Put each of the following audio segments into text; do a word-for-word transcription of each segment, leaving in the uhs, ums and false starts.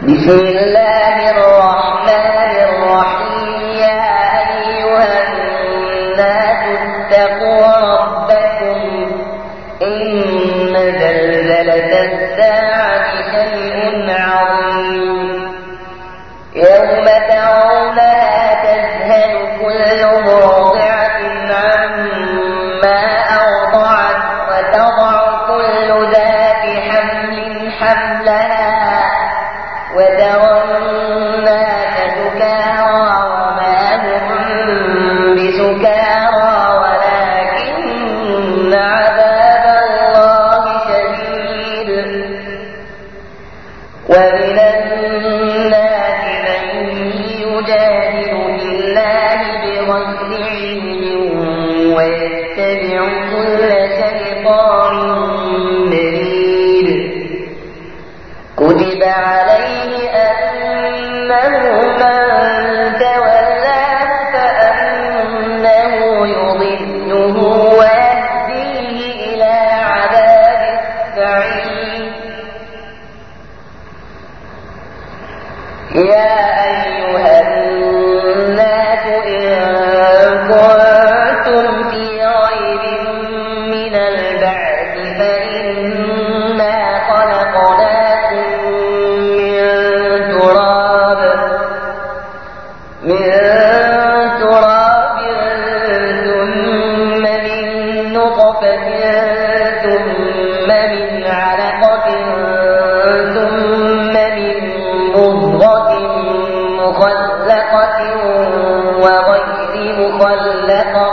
بسم الله الرحمن الرحيم. يا أيها الناس اتقوا ربكم إن زلزلة الساعة شيء عظيم يوم ترونها تذهل كل مرضعة عما أرضعت وتضع كل ذات حمل حملها وترى الناس سكارى وما هم بسكارى ولكن عذاب الله شديد. ومن الناس من يجادل في الله بغير علم ويتبع كل شيطان مريد. كتب عليه أنه من تولاه فأنه يضله ويهديه إلى عذاب السعير. يا أيها الناس إن كنتم في ريب من البعث فإنا خلقناكم من تراب ثم من نطفة ثم من علقة ثم من مضغة مخلقة وغير مخلقة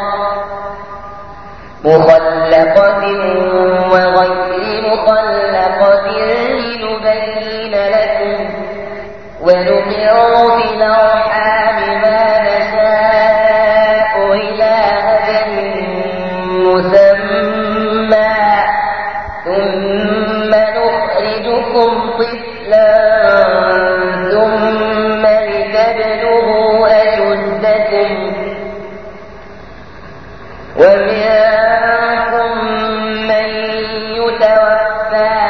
مخلقة وغير مخلقة لنبين لكم ونقر في الأرحام ما نشاء إلى أجل مسمى ثم نخرجكم طفلا ثم لتبلغوا أشدكم ومنكم من يتوفى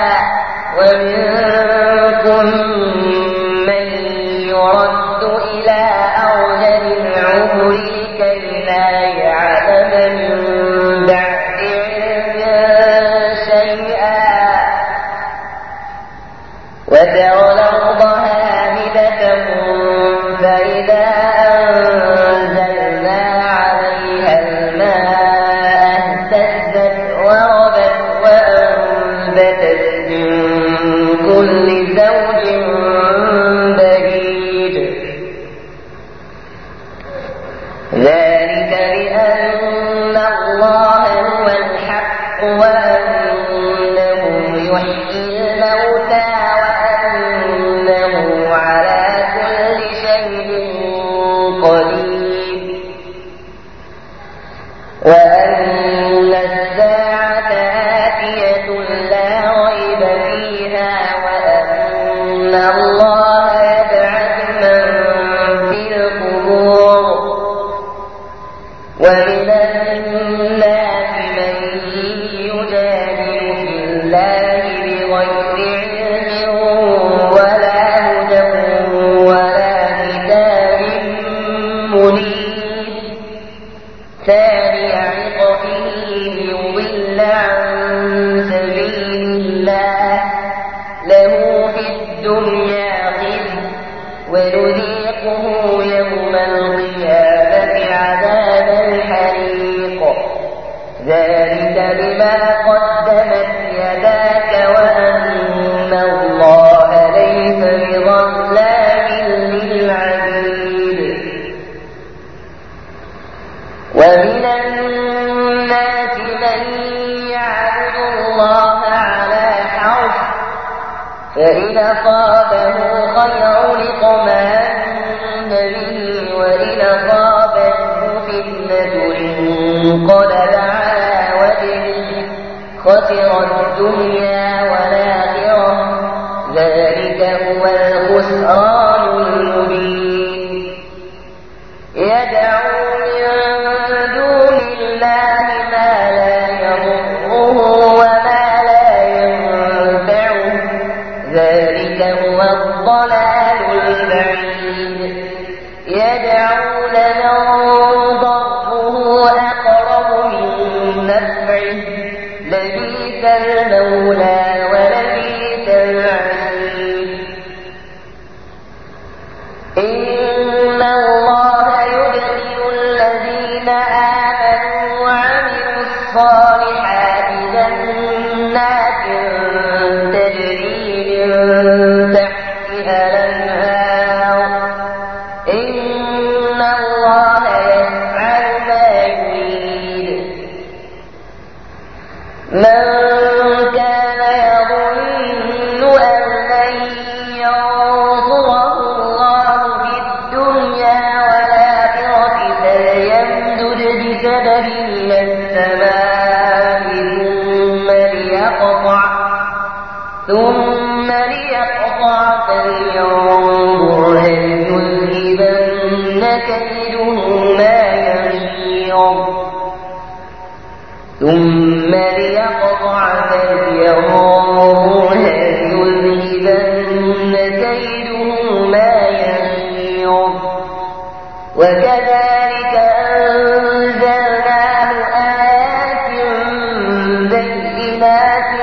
ومنكم من يرد إلى أرذل العمر لكي لا يعلم من بعد علم شيئا وترى الأرض هامدة فإذا أنزلنا عليها الماء اهتزت وربت وأنبتت من كل زوج بهيج. ذلك بأن الله هو الحق وأنه يحيي الموتى وأنه على كل شيء قدير وأن الساعة آتية لا ريب فيها وأن الله يبعث من في القبور. ومن الناس من يجادل في الله بغير علم ولا هدى ولا كتاب منير ثاني عطفه ليضل عن سبيل الله له في الدنيا خزي ونذيقه يوم القيامة عذاب الحريق. ذلك بما قدمت يداك وأن الله ليس بظلام للعبيد. ومن الناس من يعبد الله على حرف فإن أصابه خير اطمأن به وإن أصابته فتنة انقلب على وجهه خسر الدنيا والآخرة. ذلك هو الخسران المبين. يدعو من دون الله ما لا يضره وما لا ينفعه ذلك هو الضلال بعيد يدعو لمن ضره أقرب من نفعه لبئس المولى ولبئس العشير إن الله يدخل الذين آمنوا وعملوا الصالحات جنات تجري من تحتها الأنهار إن الله يفعل ما يريد من كان يظن أن لن ينصره الله في الدنيا والآخرة فليمدد بسبب إلى السماء ثم ليقطع ثم ليقطع فلينظر هل يذهبن كيده ما يغيظ ثم ليقطع فلينظر هل يذهبن كيده ما يغيظ وكذلك أنزلناه آيات بينات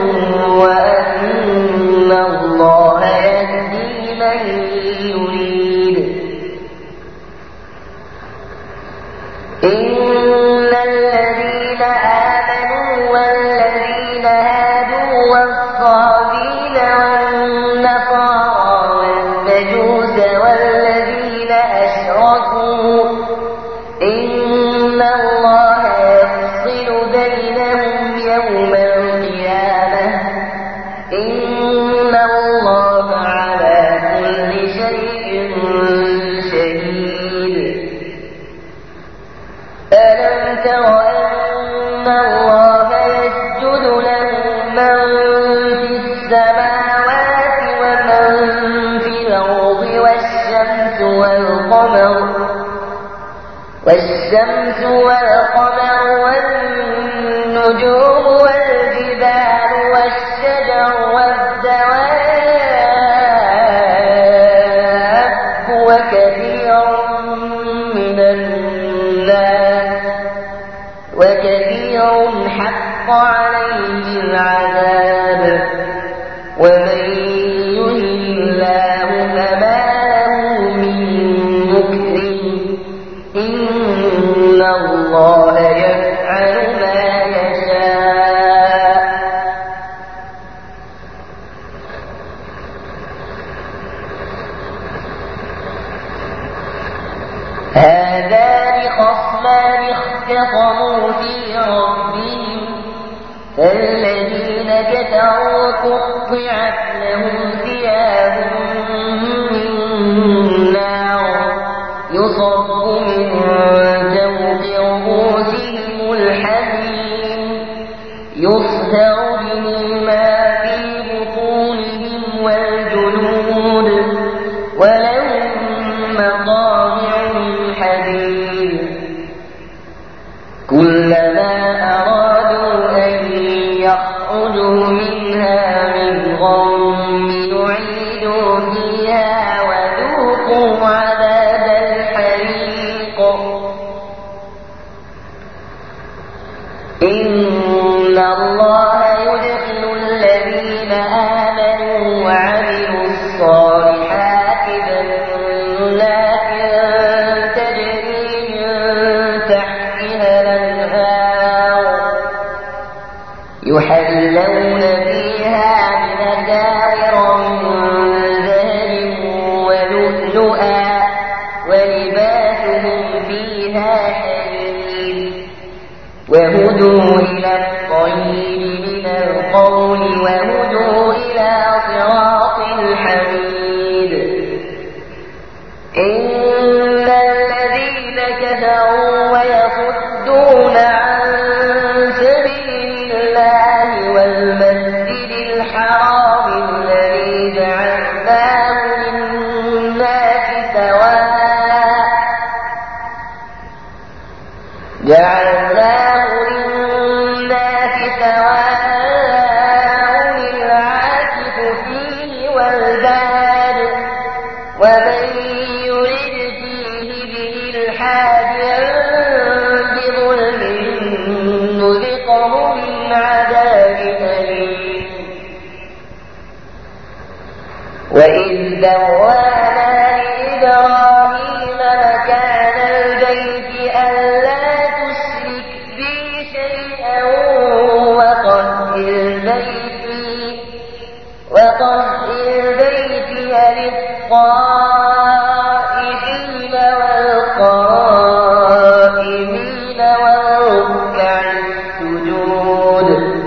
وأن الله يهدي من يريد إن الذين آمنوا والذين هادوا والصابين والنصارى والمجوس والذين أشركوا إن الله يفصل بينهم يوم القيامة إن الله على كل شيء شهيد ألم تر أن الله يسجد له من في السماوات ومن في الأرض والشمس والقمر والشمس والقمر والنجوم والجبال والشجر والدواب وكثير من الناس وكثير حق عليه العذاب ومن يهن الله فما له من مكرم إن الله يفعل ما يشاء هذان خصمان اختصموا في ربهم فالذين كفروا قطعت لهم ثياب من نار يصب من فوق رؤوسهم الحميم يصهر به ما في بطونهم والجلود ولهم مقامع من حديد كلما أرادوا أن يخرجوا منها من غم نعيدوا فيها وذوقوا عذاب الحريق إن الله يدخل الذين آمنوا وعملوا الصالحات جنات تجري من تحتها الأنهار يحلون فيها من أساور من ذهب ولؤلؤا ولباسهم فيها حرير وهدوا إلى الطيب من القول وهدوا إلى صراط الحميد إن الذين كفروا ويصدون عن سبيل الله والمسجد الحرام الذي جعلناه للناس سواء جعلناه للناس سواء العاكف فيه والباد ومن يرد فيه بإلحاد بظلم نذقه من عذاب أليم. وإذ بوأنا لإبراهيم مكان البيت ألا تشرك بي شيئا وطهر بيتي وطهر بيتي للطائفين والقائمين والركع السجود.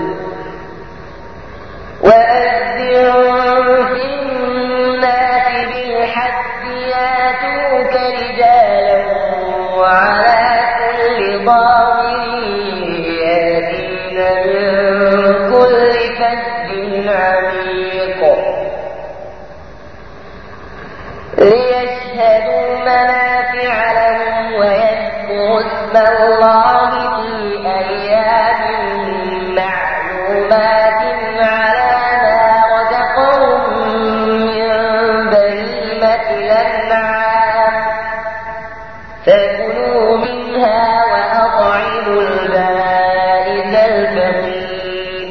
وأذن في الناس بالحج ياتوك رجالا وعلى كل ضامر يأتين من كل فج عميق ليشهدوا منافع لهم ويذكروا اسم الله في أيام معلومات على ما رزقهم من بهيمة الأنعام فكلوا منها وأطعموا البائس الفقير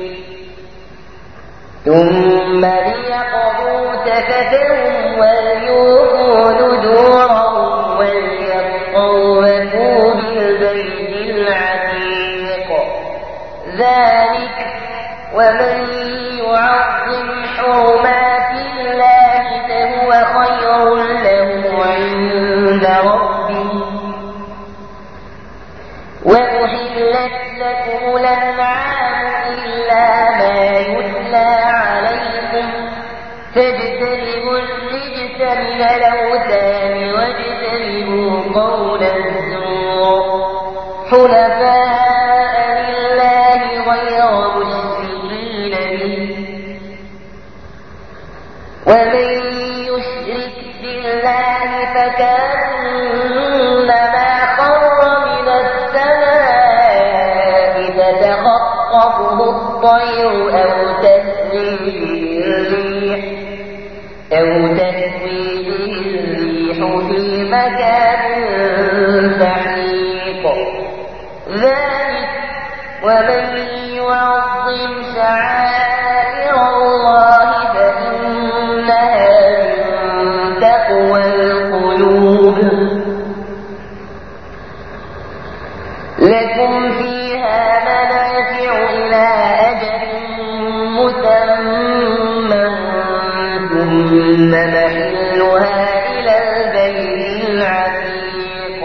ثم ليقضوا تفثهم وليوفوا نذورهم وليطوفوا بالبيت العتيق. ذلك ومن يعظم حرمات الله فهو خير له عند ربه. وأحلت لكم الأنعام إلا ما يتلى عليكم فاجتنبوا الرجس من الأوثان واجتنبوا قول الزور حنفاء لله غير مشركين به. ومن يشرك بالله فكأنما خر من السماء فتخطفه الطير أو تهوي به الريح أو تهوي به الريح في مكان سحيق. ذلك ومن يعظم شعائر الله فإنها من تقوى القلوب. لكم فيها منافع إلى أجل مسمى ثم محلها إلى البيت العتيق.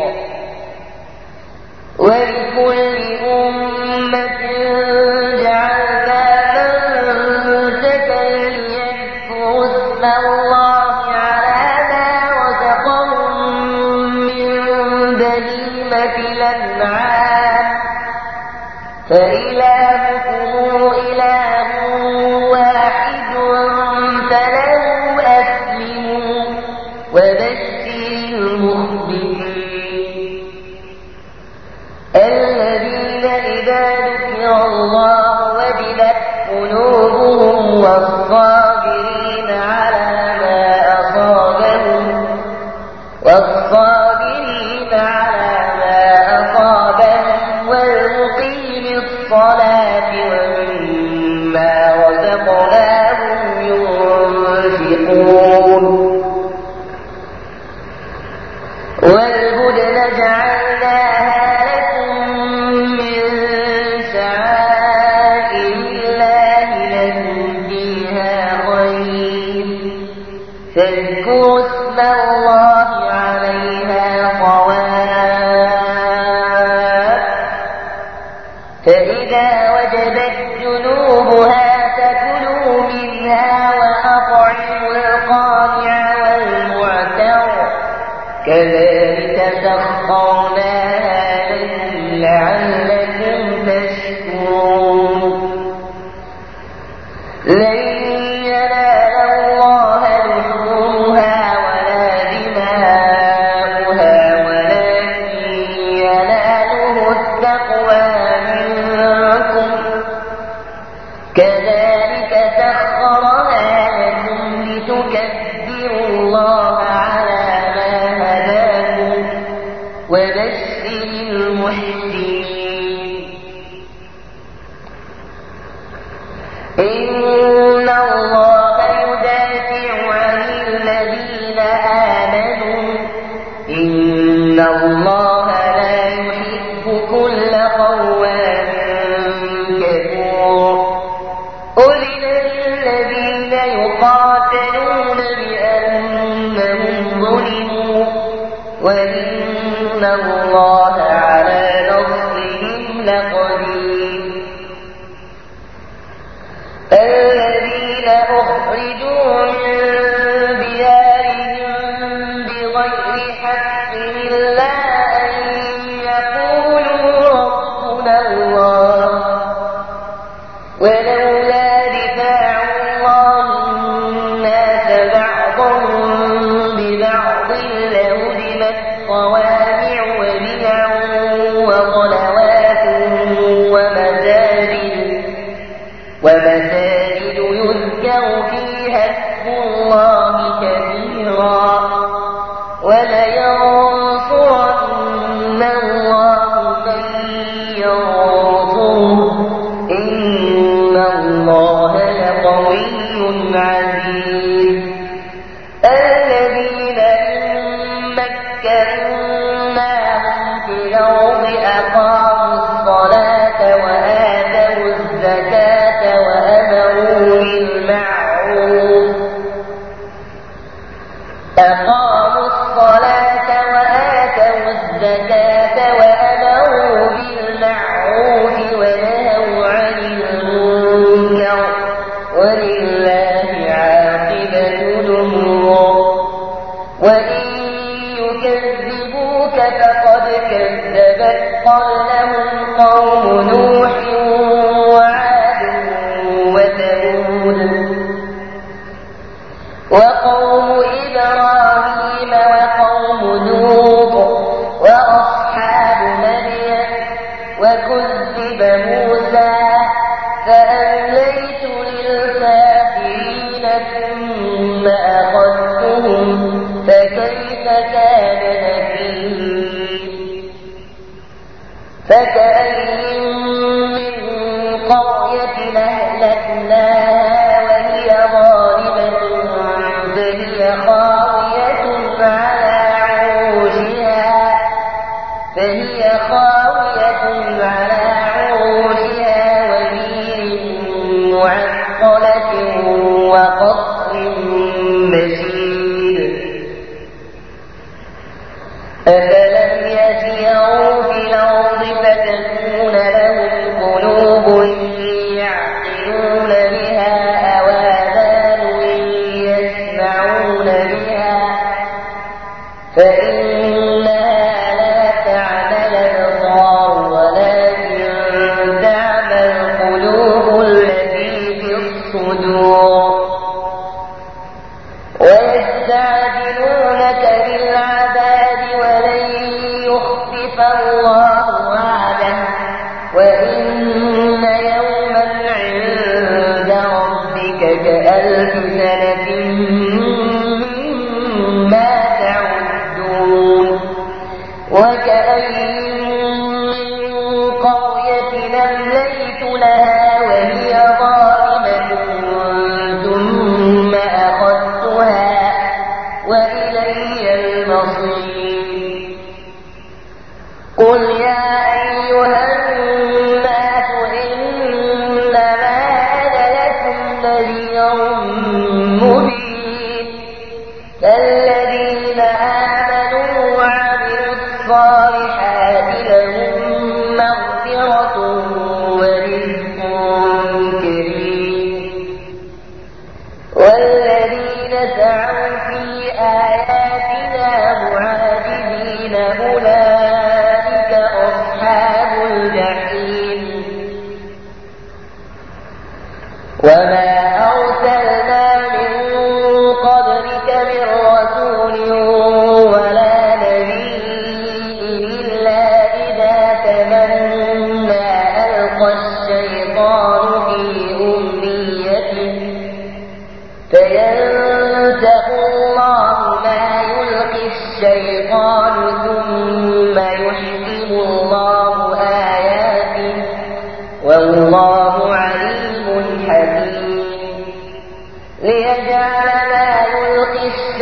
ولكل أمة جعلنا منسكا ليذكروا اسم الله على ما رزقهم من بهيمة الأنعام فإلهكم إله واحد فله أسلموا وبشر المخبتين الذين إذا ذكر الله وجلت قلوبهم والصابرين على ما أصابهم والصابرين على ما أصابهم والمقيم الصلاة ومما رزقناهم ينفقون. والبدن جعلناها لكم من شعائر الله لكم فيها خير فاذكروا اسم الله عليها صواف. فإذا وجبت جنوبها فكلوا منها وأطعموا القانع والمعتر كذلك سخرناها لكم لعلكم تشكرون. لن ينال الله لحومها ولا دماؤها ولكن يناله التقوى منكم كذلك سخرها لكم لتكبروا الله على وبشر المحسنين إن الله يدافع عن الذين آمنوا إن الله لا يحب كل خوان كفور أذن للذين يقاتلون بأنهم ظلموا وإن الله على نصرهم لقدير الذين أخرجوا من ديارهم بغير حق إلا أن يقولوا ربنا الله ولولا دفاع الله الناس بعضهم ببعض لهدمت صوامع وبيع وصلوات ومساجد ومساجد يذكر فيها اسم الله كثيرا ولينصرن الله من ينصره إن الله لقوي عزيز الذين إن مكناهم في الأرض أقاموا الصلاة وآتوا الزكاة وأمروا بالمعروف أقاموا الصلاة وآتوا الزكاة وأمروا بالمعروف ونهوا عن المنكر ولله عاقبة الأمور وإن يكذبوك فقد كذبت قبلهم قوم نوح وعاد وثمود وقوم إبراهيم وقوم لوط وأصحاب مدين وكذب موسى فأمليت للكافرين ثم أخذتهم فكيف كان نكير فكأين من قرية أهلكناها وهي ظالمة فهي خاوية على عروشها فهي خاوية على عروشها وبئر معطلة وقصر مشيد أفلم يسيروا في الأرض فتكون لهم قلوب يعقلون بها أو آذان يسمعون بها فإنها لا تعمى الأبصار ولكن تعمى القلوب التي في الصدور ويستعجلونك بالعذاب ولن يخفف الله وعده وإن يوما عند ربك كألف سنة مما تعدون وكأين من قرية أمليت لها وهي ظالمة ثم أخذتها وإلي المصير قل يا أيها الناس إنما أنا لكم نذير مبين فالذين آمنوا وعملوا الصالحات لهم مغفرة ورزق كريم والذين سعوا في آياتنا معاجزين أولئك أصحاب الجحيم وما أرسلنا من قبلك من رسول ولا نبي إلا إذا تمنى ألقى الشيطان في أمنيته فينسخ الله ما يلقي الشيطان ثم يحكم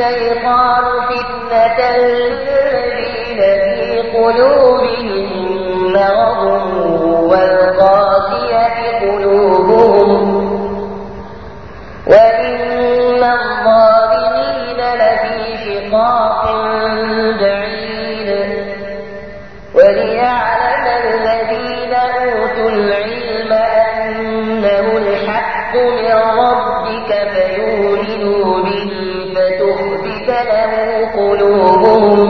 الشيطان فتنة الذين في قلوبهم مرض والقاسية قلوبهم وإن الظالمين لفي شقاق بعيد وليعلم الذين أوتوا العلم أنه الحق من ربك فيؤمنوا به فتخبت له قلوبهم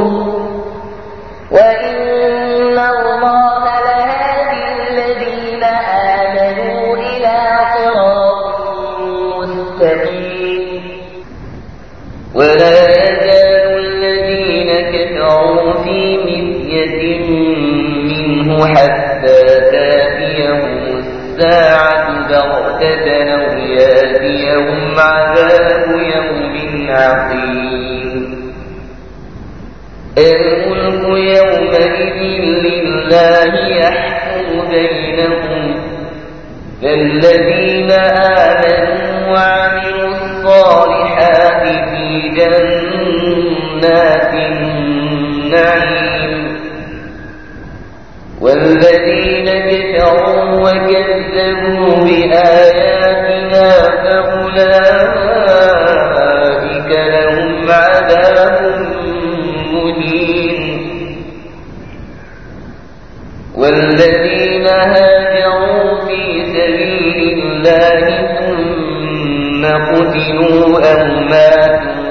وإن الله لهادي الذين آمنوا إلى صراط مستقيم. ولا يزال الذين كفروا في مرية منه حتى تأتيهم الساعة بغتة أو يأتيهم عذاب يوم عقيم. الملك يومئذ لله يحكم بينهم فالذين آمنوا وعملوا الصالحات في جنات النعيم والذين كفروا وكذبوا بآياتنا فأولئك لهم عذاب مهين. والذين هاجروا في سبيل الله ثم قتلوا أو ماتوا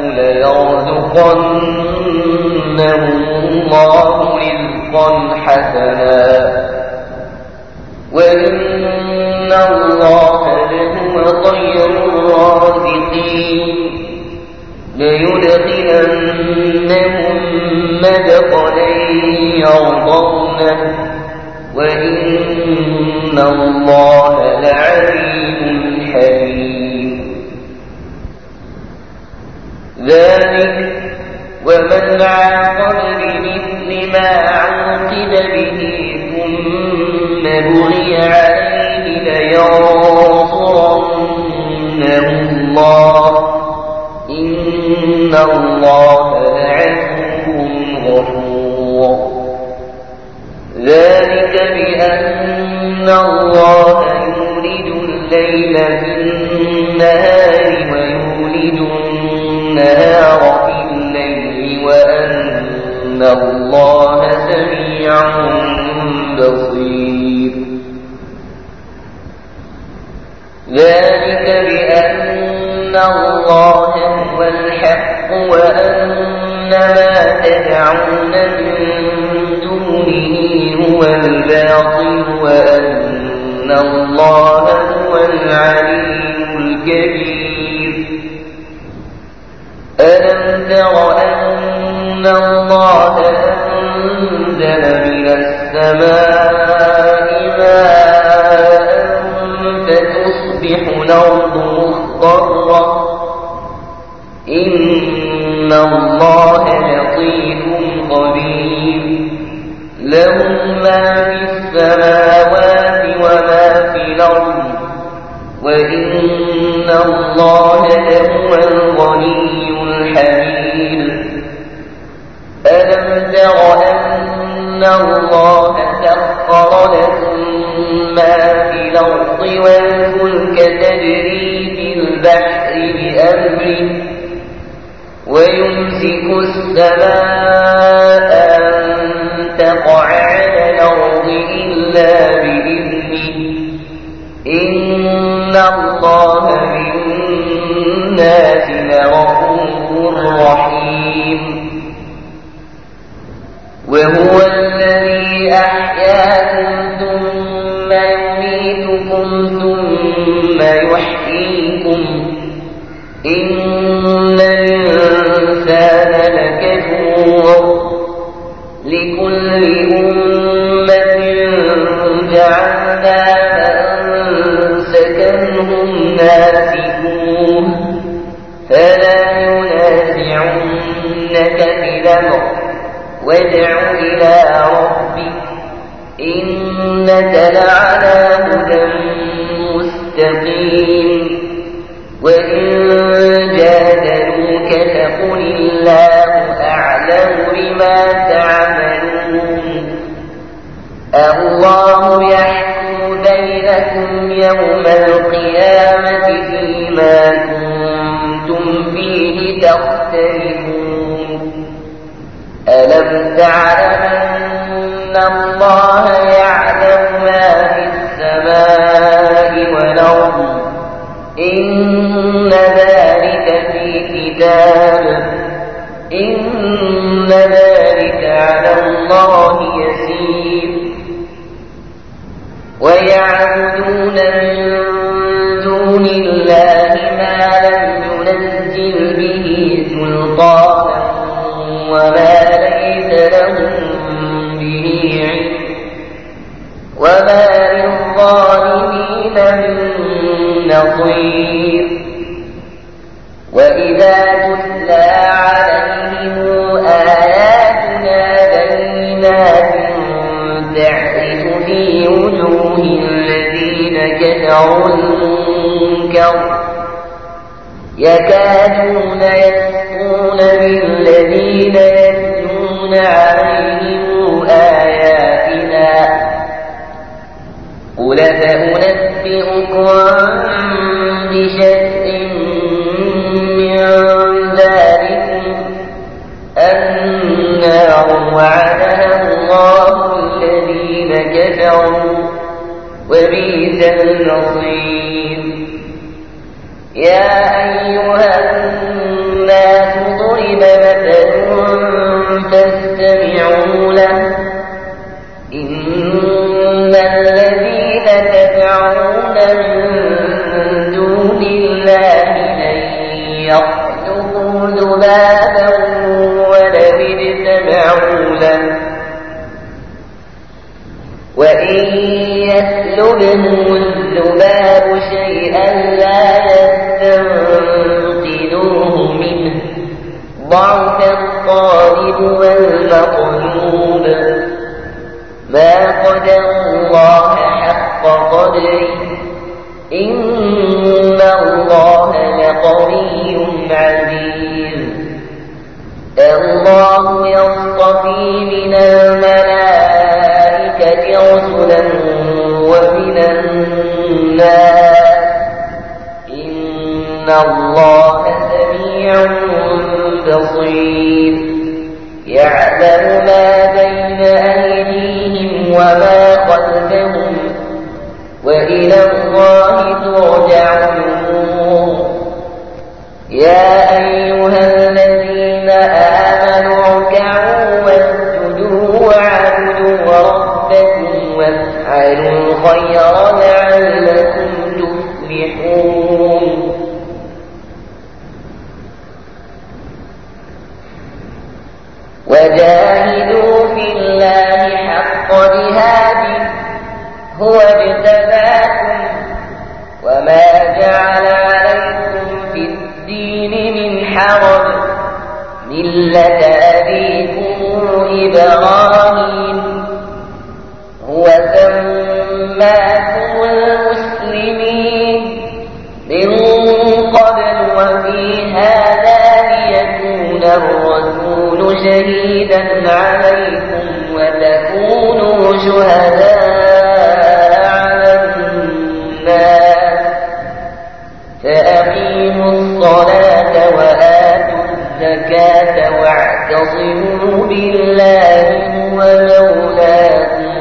ليرزقنهم الله رزقا حسنا وإن الله لهو خير الرازقين. ليدخلنهم مدخلا يرضونه وإن الله لعليم حليم. ذلك ومن عاقب بمثل ما عوقب به ثم بغي عليه لينصرنه الله إن الله لعفو غفور. ذلك بأن الله يولد الليل في النهار ويولد النهار في الليل وأن الله سميع بصير. ذلك بأن الله هو الحق وأن ما تدعون من دونه هو الباطل وأن الله هو العلي الكبير. ألم تر أن الله أنزل من السماء ماء فتصبح الأرض مخضرة إن الله لطيف خبير. له ما في السماوات وما في الأرض وإن الله لهو الغني الحميد. ألم تر أن الله سخر لكم ما في الأرض والفلك تجري في البحر بأمره ويمسك السماء أن تقع على الأرض إلا بإذنه إن الله بالناس لرؤوف رحيم. وهو الذي أحياكم ثم يميتكم ثم يحييكم إن الإنسان لكفور. لكل أمة جعلنا منسكنهم ناسكوه فلا ينازعنك في الأمر وادع إلى ربك إنك لعلى هدى مستقيم. وإن جادلوا جادلوك فقل الله أعلم بما تعملون الله يحكم بينكم يوم القيامة فيما كنتم فيه تختلفون ألم تعلم أن الله يعلم ما في السماء والأرض إن ذلك في كتاب إن ذلك على الله يسير ويعبدون من دون الله ما لم ينزل به سلطانا وما ليس لهم به علم وما للظالمين من نصير وإذا تتلى عليهم آياتنا بينات تعرف في وجوه الذين كفروا المنكر يكادون يسطون بالذين يتلون عليهم آياتنا قل فأنبئكم بشر من ذلكم النار وعدها الله الذين كفروا وبئس المصير يا أيها الناس ضرب مثل فاستمعوا له إن الذين تدعون من دون الله لن يخلقوا ذبابا ولو اجتمعوا له وإن يسلبهم الذباب شيئا لا يستنقذوه منه ضعف الطالب والمطلوب ما قدر الله حق قدره إن الله لقوي عزيز الله يصطفي من الملائكة رسلا ومن الناس إن الله سميع بصير يعلم ما بين أيديهم وما خلفهم وإلى الله ترجع الأمور يا أيها الذين آمنوا اركعوا واسجدوا واعبدوا ربكم وافعلوا الخير لعلكم تفلحون وجاهدوا في الله حق جهاده هو اجتباكم وما جعل عليكم في الدين من حرج ملة أبيكم إبراهيم هو سماكم المسلمين من قبل وفي هذا ليكون الرسول شهيدا عليكم وتكونوا شهداء على الناس فأقيموا الصلاة وآتوا الزكاة واعتصموا بالله ومولاكم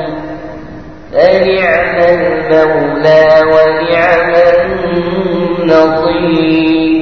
فنعم المولى ونعم النصير